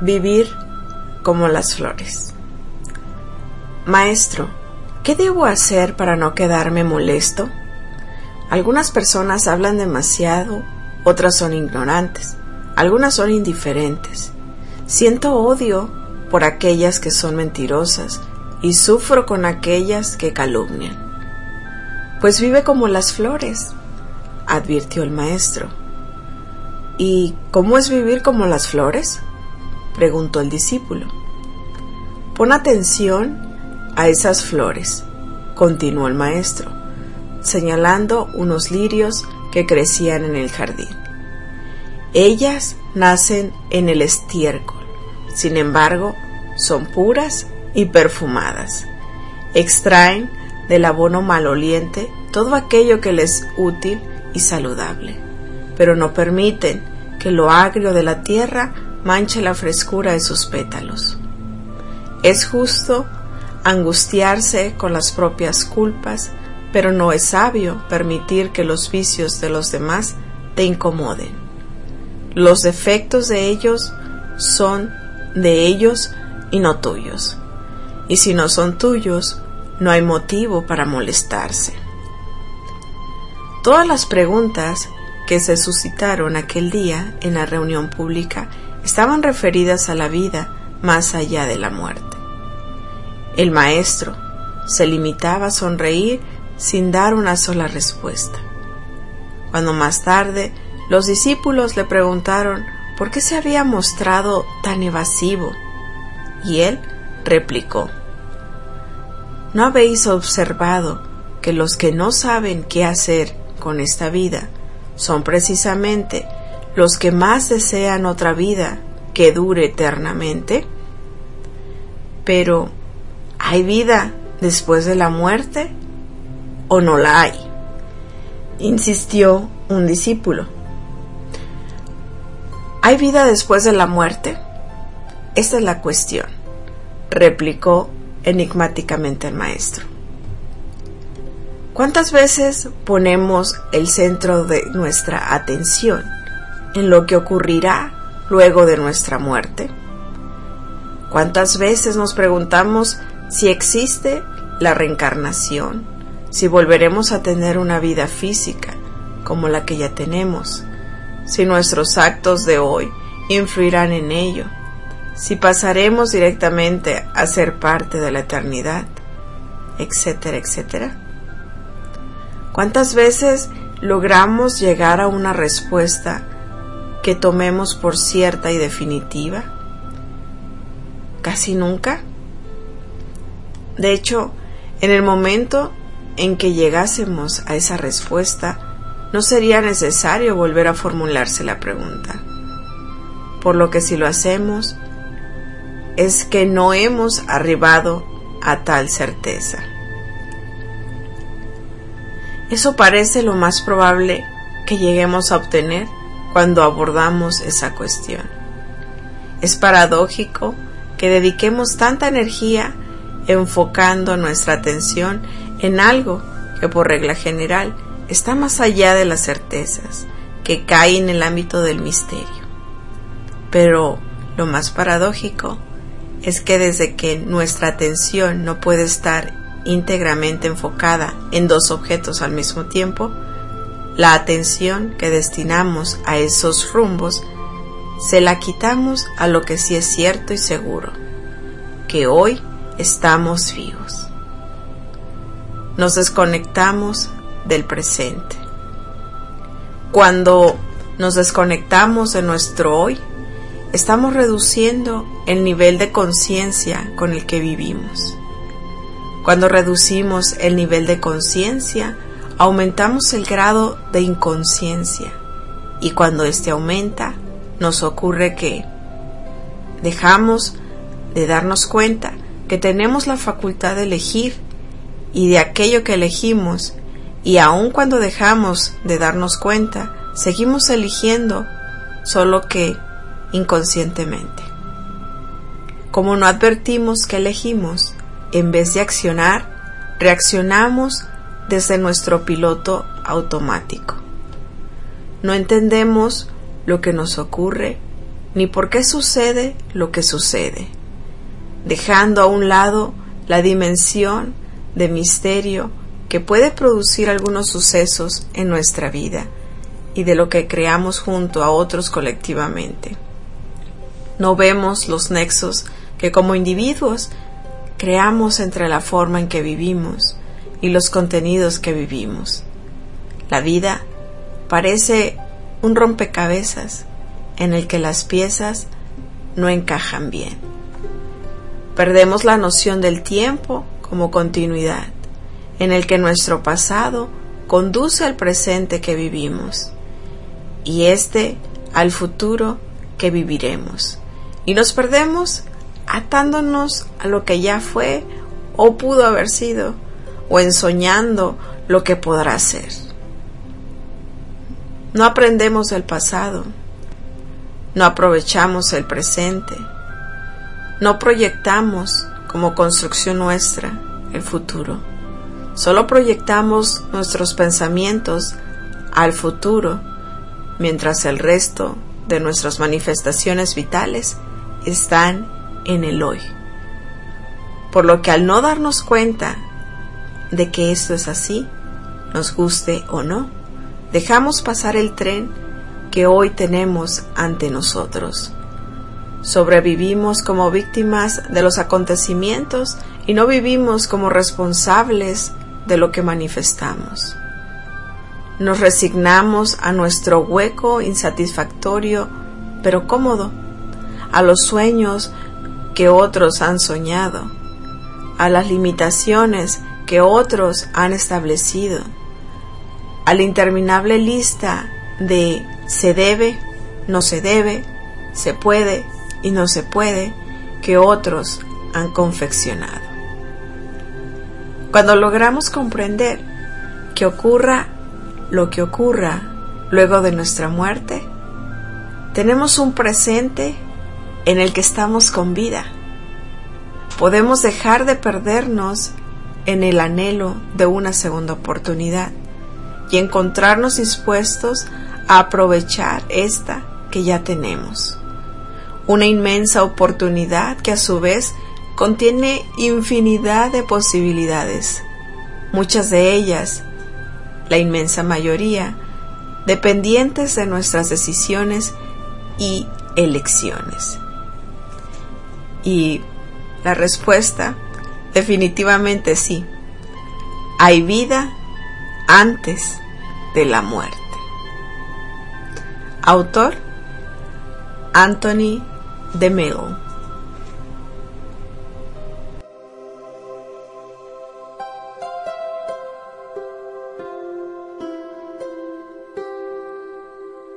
Vivir como las flores. Maestro, ¿qué debo hacer para no quedarme molesto? Algunas personas hablan demasiado, otras son ignorantes, algunas son indiferentes. Siento odio por aquellas que son mentirosas y sufro con aquellas que calumnian. Pues vive como las flores, advirtió el maestro. ¿Y cómo es vivir como las flores?, preguntó el discípulo. Pon atención a esas flores, continuó el maestro, señalando unos lirios que crecían en el jardín. Ellas nacen en el estiércol, sin embargo, son puras y perfumadas. Extraen del abono maloliente todo aquello que les es útil y saludable, pero no permiten que lo agrio de la tierra manche la frescura de sus pétalos. Es justo angustiarse con las propias culpas, pero no es sabio permitir que los vicios de los demás te incomoden. Los defectos de ellos son de ellos y no tuyos. Y si no son tuyos, no hay motivo para molestarse. Todas las preguntas que se suscitaron aquel día en la reunión pública estaban referidas a la vida más allá de la muerte. El maestro se limitaba a sonreír sin dar una sola respuesta. Cuando más tarde los discípulos le preguntaron por qué se había mostrado tan evasivo, y él replicó: ¿No habéis observado que los que no saben qué hacer con esta vida son precisamente los que más desean otra vida que dure eternamente? Pero, ¿hay vida después de la muerte o no la hay?, insistió un discípulo. ¿Hay vida después de la muerte? Esta es la cuestión, replicó enigmáticamente el maestro. ¿Cuántas veces ponemos el centro de nuestra atención en lo que ocurrirá luego de nuestra muerte? ¿Cuántas veces nos preguntamos si existe la reencarnación, si volveremos a tener una vida física como la que ya tenemos, si nuestros actos de hoy influirán en ello, si pasaremos directamente a ser parte de la eternidad, etcétera, etcétera? ¿Cuántas veces logramos llegar a una respuesta que tomemos por cierta y definitiva? ¿Casi nunca? De hecho, en el momento en que llegásemos a esa respuesta, no sería necesario volver a formularse la pregunta. Por lo que si lo hacemos, es que no hemos arribado a tal certeza. Eso parece lo más probable que lleguemos a obtener cuando abordamos esa cuestión. Es paradójico que dediquemos tanta energía enfocando nuestra atención en algo que por regla general está más allá de las certezas, que cae en el ámbito del misterio. Pero lo más paradójico es que desde que nuestra atención no puede estar íntegramente enfocada en dos objetos al mismo tiempo, la atención que destinamos a esos rumbos se la quitamos a lo que sí es cierto y seguro, que hoy estamos vivos. Nos desconectamos del presente. Cuando nos desconectamos de nuestro hoy, estamos reduciendo el nivel de conciencia con el que vivimos. Cuando reducimos el nivel de conciencia, aumentamos el grado de inconsciencia, y cuando éste aumenta, nos ocurre que dejamos de darnos cuenta que tenemos la facultad de elegir y de aquello que elegimos, y aun cuando dejamos de darnos cuenta, seguimos eligiendo, solo que inconscientemente. Como no advertimos que elegimos, en vez de accionar, reaccionamos desde nuestro piloto automático. No entendemos lo que nos ocurre ni por qué sucede lo que sucede, dejando a un lado la dimensión de misterio que puede producir algunos sucesos en nuestra vida y de lo que creamos junto a otros colectivamente. No vemos los nexos que como individuos creamos entre la forma en que vivimos y los contenidos que vivimos. La vida parece un rompecabezas en el que las piezas no encajan bien. Perdemos la noción del tiempo como continuidad, en el que nuestro pasado conduce al presente que vivimos y al futuro que viviremos. Y nos perdemos atándonos a lo que ya fue o pudo haber sido, o ensoñando lo que podrá ser. No aprendemos del pasado, no aprovechamos el presente, no proyectamos como construcción nuestra el futuro. Solo proyectamos nuestros pensamientos al futuro, mientras el resto de nuestras manifestaciones vitales están en el hoy. Por lo que al no darnos cuenta de que esto es así, nos guste o no, dejamos pasar el tren que hoy tenemos ante nosotros. Sobrevivimos como víctimas de los acontecimientos y no vivimos como responsables de lo que manifestamos. Nos resignamos a nuestro hueco insatisfactorio, pero cómodo, a los sueños que otros han soñado, a las limitaciones que otros han establecido, a la interminable lista de se debe, no se debe, se puede y no se puede que otros han confeccionado. Cuando logramos comprender que ocurra lo que ocurra luego de nuestra muerte, tenemos un presente en el que estamos con vida. Podemos dejar de perdernos en el anhelo de una segunda oportunidad y encontrarnos dispuestos a aprovechar esta que ya tenemos. Una inmensa oportunidad que a su vez contiene infinidad de posibilidades, muchas de ellas, la inmensa mayoría, dependientes de nuestras decisiones y elecciones. Y la respuesta, definitivamente sí. Hay vida antes de la muerte. Autor: Anthony DeMille.